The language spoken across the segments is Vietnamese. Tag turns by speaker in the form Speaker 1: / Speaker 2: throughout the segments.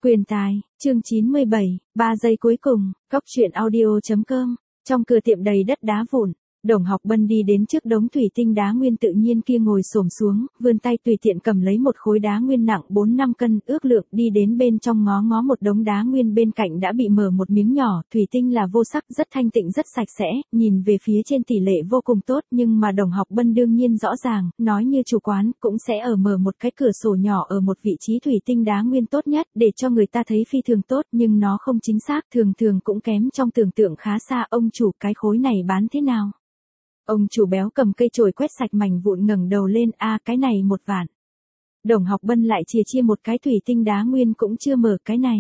Speaker 1: Quyền tài, chương 97, 3 giây cuối cùng, Cóc truyện audio.com. Trong cửa tiệm đầy đất đá vụn, Đồng Học Bân đi đến trước đống thủy tinh đá nguyên tự nhiên kia ngồi xổm xuống, vươn tay tùy tiện cầm lấy một khối đá nguyên nặng 4-5 cân, ước lượng đi đến bên trong ngó ngó một đống đá nguyên bên cạnh đã bị mở một miếng nhỏ, thủy tinh là vô sắc, rất thanh tịnh rất sạch sẽ, nhìn về phía trên tỷ lệ vô cùng tốt, nhưng mà Đồng Học Bân đương nhiên rõ ràng, nói như chủ quán, cũng sẽ ở mở một cái cửa sổ nhỏ ở một vị trí thủy tinh đá nguyên tốt nhất, để cho người ta thấy phi thường tốt, nhưng nó không chính xác, thường thường cũng kém trong tưởng tượng khá xa. Ông chủ, cái khối này bán thế nào? Ông chủ béo cầm cây chổi quét sạch mảnh vụn ngẩng đầu lên, cái này 1 vạn. Đồng Học Bân lại chia một cái thủy tinh đá nguyên cũng chưa mở, cái này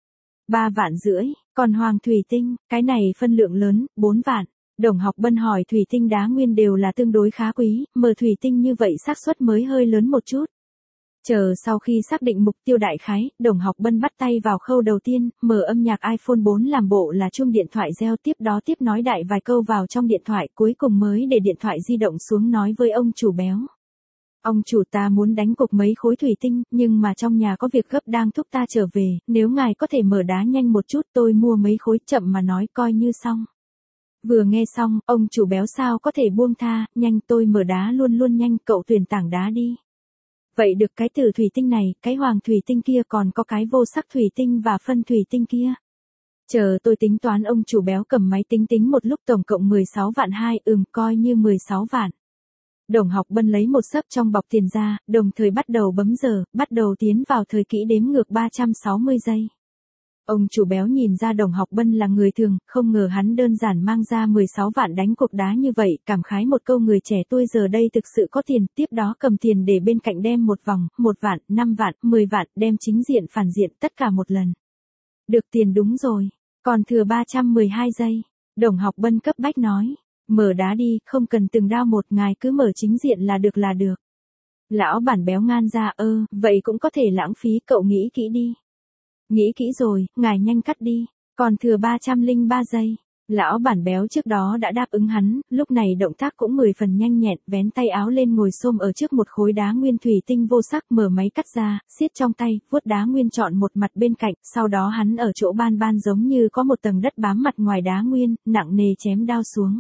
Speaker 1: 3,5 vạn, còn hoàng thủy tinh, cái này phân lượng lớn, 4 vạn. Đồng Học Bân hỏi, thủy tinh đá nguyên đều là tương đối khá quý, mở thủy tinh như vậy xác suất mới hơi lớn một chút. Chờ sau khi xác định mục tiêu đại khái, Đồng Học Bân bắt tay vào khâu đầu tiên, mở âm nhạc iPhone 4 làm bộ là chuông điện thoại reo, tiếp đó tiếp nói đại vài câu vào trong điện thoại, cuối cùng mới để điện thoại di động xuống nói với ông chủ béo. Ông chủ, ta muốn đánh cục mấy khối thủy tinh, nhưng mà trong nhà có việc gấp đang thúc ta trở về, nếu ngài có thể mở đá nhanh một chút tôi mua mấy khối, chậm mà nói coi như xong. Vừa nghe xong, ông chủ béo sao có thể buông tha, nhanh tôi mở đá luôn nhanh, cậu tuyển tảng đá đi. Vậy được, cái từ thủy tinh này, cái hoàng thủy tinh kia, còn có cái vô sắc thủy tinh và phân thủy tinh kia. Chờ tôi tính toán. Ông chủ béo cầm máy tính tính một lúc, tổng cộng 16,2 vạn, coi như 16 vạn. Đồng Học Bân lấy một xấp trong bọc tiền ra, đồng thời bắt đầu bấm giờ, bắt đầu tiến vào thời kỹ đếm ngược 360 giây. Ông chủ béo nhìn ra Đồng Học Bân là người thường, không ngờ hắn đơn giản mang ra 16 vạn đánh cuộc đá như vậy, cảm khái một câu, người trẻ tôi giờ đây thực sự có tiền, tiếp đó cầm tiền để bên cạnh đem một vòng, 1 vạn, 5 vạn, 10 vạn, đem chính diện phản diện tất cả một lần. Được tiền, đúng rồi, còn thừa 312 giây. Đồng Học Bân cấp bách nói, mở đá đi, không cần từng đao một, ngài cứ mở chính diện là được. Lão bản béo ngan ra, vậy cũng có thể lãng phí, cậu nghĩ kỹ đi. Nghĩ kỹ rồi, ngài nhanh cắt đi, còn thừa 303 giây. Lão bản béo trước đó đã đáp ứng hắn, lúc này động tác cũng 10 phần nhanh nhẹn, vén tay áo lên ngồi xổm ở trước một khối đá nguyên thủy tinh vô sắc, mở máy cắt ra, siết trong tay, vuốt đá nguyên chọn một mặt bên cạnh, sau đó hắn ở chỗ ban giống như có một tầng đất bám mặt ngoài đá nguyên, nặng nề chém đao xuống.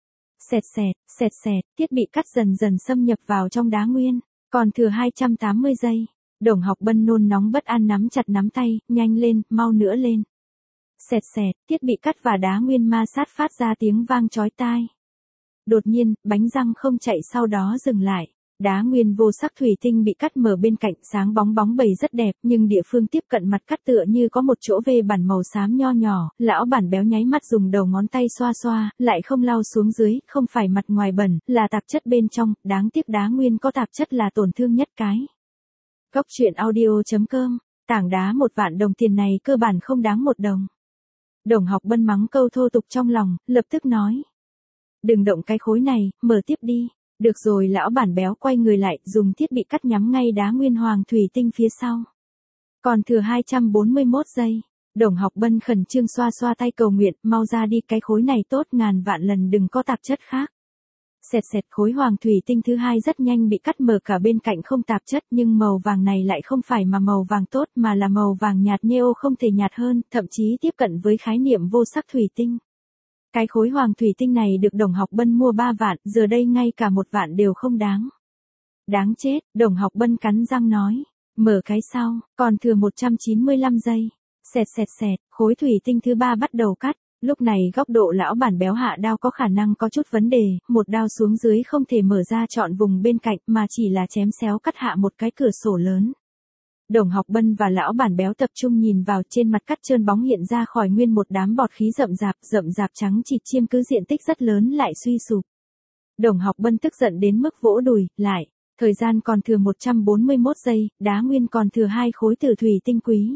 Speaker 1: Xẹt, thiết bị cắt dần dần xâm nhập vào trong đá nguyên, còn thừa 280 giây. Đồng Học Bân nôn nóng bất an nắm chặt nắm tay, nhanh lên, mau nữa lên. Xẹt, thiết bị cắt và đá nguyên ma sát phát ra tiếng vang chói tai. Đột nhiên, bánh răng không chạy sau đó dừng lại. Đá nguyên vô sắc thủy tinh bị cắt mở bên cạnh, sáng bóng bẩy rất đẹp, nhưng địa phương tiếp cận mặt cắt tựa như có một chỗ vê bản màu xám nho nhỏ. Lão bản béo nháy mắt dùng đầu ngón tay xoa, lại không lau xuống dưới, không phải mặt ngoài bẩn, là tạp chất bên trong, đáng tiếc đá nguyên có tạp chất là tổn thương nhất cái. Cóc truyện audio.com, tảng đá 1 vạn đồng tiền này cơ bản không đáng 1 đồng. Đồng Học Bân mắng câu thô tục trong lòng, lập tức nói. Đừng động cái khối này, mở tiếp đi. Được rồi. Lão bản béo quay người lại, dùng thiết bị cắt nhắm ngay đá nguyên hoàng thủy tinh phía sau. Còn thừa 241 giây. Đồng Học Bân khẩn trương xoa tay cầu nguyện, mau ra đi, cái khối này tốt, ngàn vạn lần đừng có tạp chất khác. Xẹt, khối hoàng thủy tinh thứ hai rất nhanh bị cắt mở cả bên cạnh không tạp chất, nhưng màu vàng này lại không phải mà màu vàng tốt mà là màu vàng nhạt nêu, không thể nhạt hơn, thậm chí tiếp cận với khái niệm vô sắc thủy tinh. Cái khối hoàng thủy tinh này được Đồng Học Bân mua 3 vạn, giờ đây ngay cả 1 vạn đều không đáng. Đáng chết, Đồng Học Bân cắn răng nói, mở cái sau, còn thừa 195 giây. Xẹt, khối thủy tinh thứ 3 bắt đầu cắt. Lúc này góc độ lão bản béo hạ đao có khả năng có chút vấn đề, một đao xuống dưới không thể mở ra trọn vùng bên cạnh mà chỉ là chém xéo cắt hạ một cái cửa sổ lớn. Đồng Học Bân và lão bản béo tập trung nhìn vào, trên mặt cắt trơn bóng hiện ra khỏi nguyên một đám bọt khí rậm rạp trắng chịt chiêm cứ diện tích rất lớn lại suy sụp. Đồng Học Bân tức giận đến mức vỗ đùi, lại, thời gian còn thừa 141 giây, đá nguyên còn thừa 2 khối tử thủy tinh quý.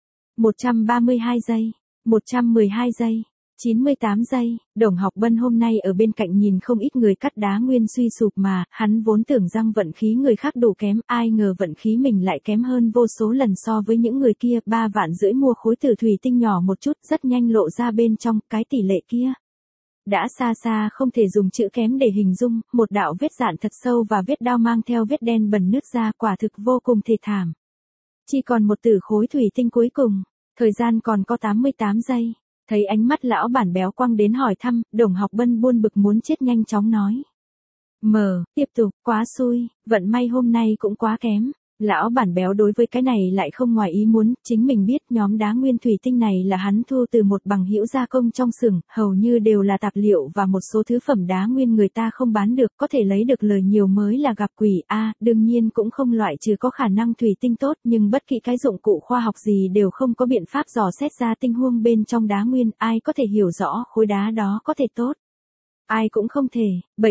Speaker 1: 132 giây, 112 giây. 98 giây, Đồng Học Bân hôm nay ở bên cạnh nhìn không ít người cắt đá nguyên suy sụp mà, hắn vốn tưởng rằng vận khí người khác đủ kém, ai ngờ vận khí mình lại kém hơn vô số lần so với những người kia. 3,5 vạn mua khối tử thủy tinh nhỏ một chút, rất nhanh lộ ra bên trong, cái tỷ lệ kia. Đã xa không thể dùng chữ kém để hình dung, một đạo vết dạn thật sâu và vết đao mang theo vết đen bẩn nước ra, quả thực vô cùng thê thảm. Chỉ còn một tử khối thủy tinh cuối cùng, thời gian còn có 88 giây. Thấy ánh mắt lão bản béo quăng đến hỏi thăm, Đồng Học Bân buồn bực muốn chết nhanh chóng nói. Tiếp tục, quá xui, vận may hôm nay cũng quá kém. Lão bản béo đối với cái này lại không ngoài ý muốn, chính mình biết nhóm đá nguyên thủy tinh này là hắn thu từ một bằng hữu gia công trong xưởng, hầu như đều là tạp liệu và một số thứ phẩm đá nguyên người ta không bán được, có thể lấy được lời nhiều mới là gặp quỷ. Đương nhiên cũng không loại trừ có khả năng thủy tinh tốt, nhưng bất kỳ cái dụng cụ khoa học gì đều không có biện pháp dò xét ra tinh huống bên trong đá nguyên, ai có thể hiểu rõ khối đá đó có thể tốt. Ai cũng không thể.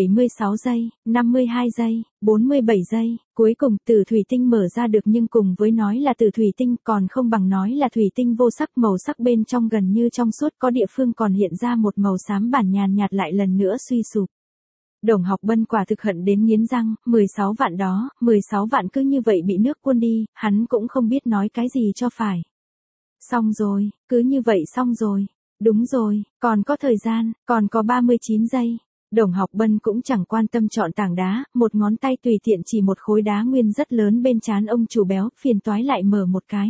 Speaker 1: 76 giây, 52 giây, 47 giây, cuối cùng tử thủy tinh mở ra được, nhưng cùng với nói là tử thủy tinh còn không bằng nói là thủy tinh vô sắc, màu sắc bên trong gần như trong suốt, có địa phương còn hiện ra một màu xám bản nhàn nhạt lại lần nữa suy sụp. Đồng Học Bân quả thực hận đến nghiến răng, 16 vạn đó, 16 vạn cứ như vậy bị nước cuốn đi, hắn cũng không biết nói cái gì cho phải. Xong rồi, cứ như vậy xong rồi. Đúng rồi, còn có thời gian, còn có 39 giây. Đồng Học Bân cũng chẳng quan tâm chọn tảng đá, một ngón tay tùy tiện chỉ một khối đá nguyên rất lớn bên trán ông chủ béo, phiền toái lại mở một cái.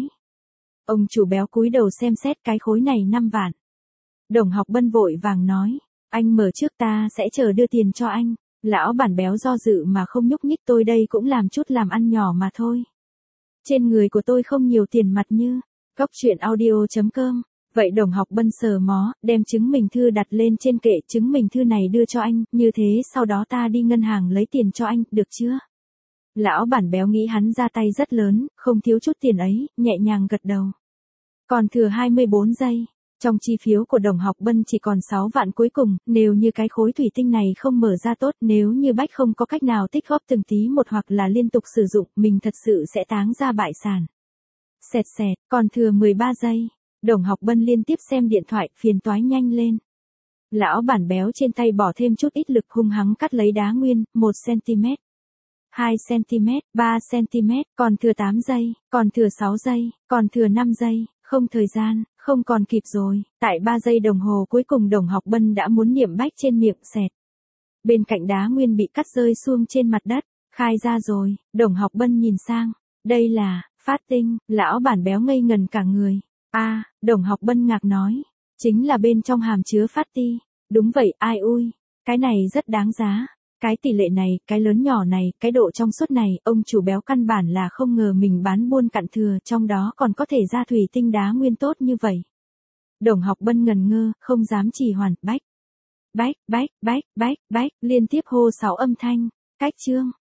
Speaker 1: Ông chủ béo cúi đầu xem xét cái khối này 5 vạn. Đồng Học Bân vội vàng nói, anh mở trước, ta sẽ chờ đưa tiền cho anh. Lão bản béo do dự mà không nhúc nhích, tôi đây cũng làm chút làm ăn nhỏ mà thôi. Trên người của tôi không nhiều tiền mặt như. Goctruyện.audio.com. Vậy Đồng Học Bân sờ mó, đem chứng minh thư đặt lên trên kệ, chứng minh thư này đưa cho anh, như thế sau đó ta đi ngân hàng lấy tiền cho anh, được chưa? Lão bản béo nghĩ hắn ra tay rất lớn, không thiếu chút tiền ấy, nhẹ nhàng gật đầu. Còn thừa 24 giây. Trong chi phiếu của Đồng Học Bân chỉ còn 6 vạn cuối cùng, nếu như cái khối thủy tinh này không mở ra tốt, nếu như Bách không có cách nào tích góp từng tí một hoặc là liên tục sử dụng, mình thật sự sẽ táng ra bại sản. Xẹt xẹt, còn thừa 13 giây. Đồng Học Bân liên tiếp xem điện thoại, phiền toái nhanh lên. Lão bản béo trên tay bỏ thêm chút ít lực, hung hăng cắt lấy đá nguyên, 1cm, 2cm, 3cm, còn thừa 8 giây, còn thừa 6 giây, còn thừa 5 giây, không thời gian, không còn kịp rồi. Tại 3 giây đồng hồ cuối cùng Đồng Học Bân đã muốn niệm bách trên miệng, xẹt. Bên cạnh đá nguyên bị cắt rơi xuống trên mặt đất, khai ra rồi. Đồng Học Bân nhìn sang, đây là phát tinh. Lão bản béo ngây ngần cả người. Đồng Học Bân ngạc nói, chính là bên trong hàm chứa phát ti. Đúng vậy, ai ui, cái này rất đáng giá. Cái tỷ lệ này, cái lớn nhỏ này, cái độ trong suốt này, ông chủ béo căn bản là không ngờ mình bán buôn cặn thừa, trong đó còn có thể ra thủy tinh đá nguyên tốt như vậy. Đồng Học Bân ngần ngơ, không dám trì hoãn, bách, liên tiếp hô 6 âm thanh. Cách chương.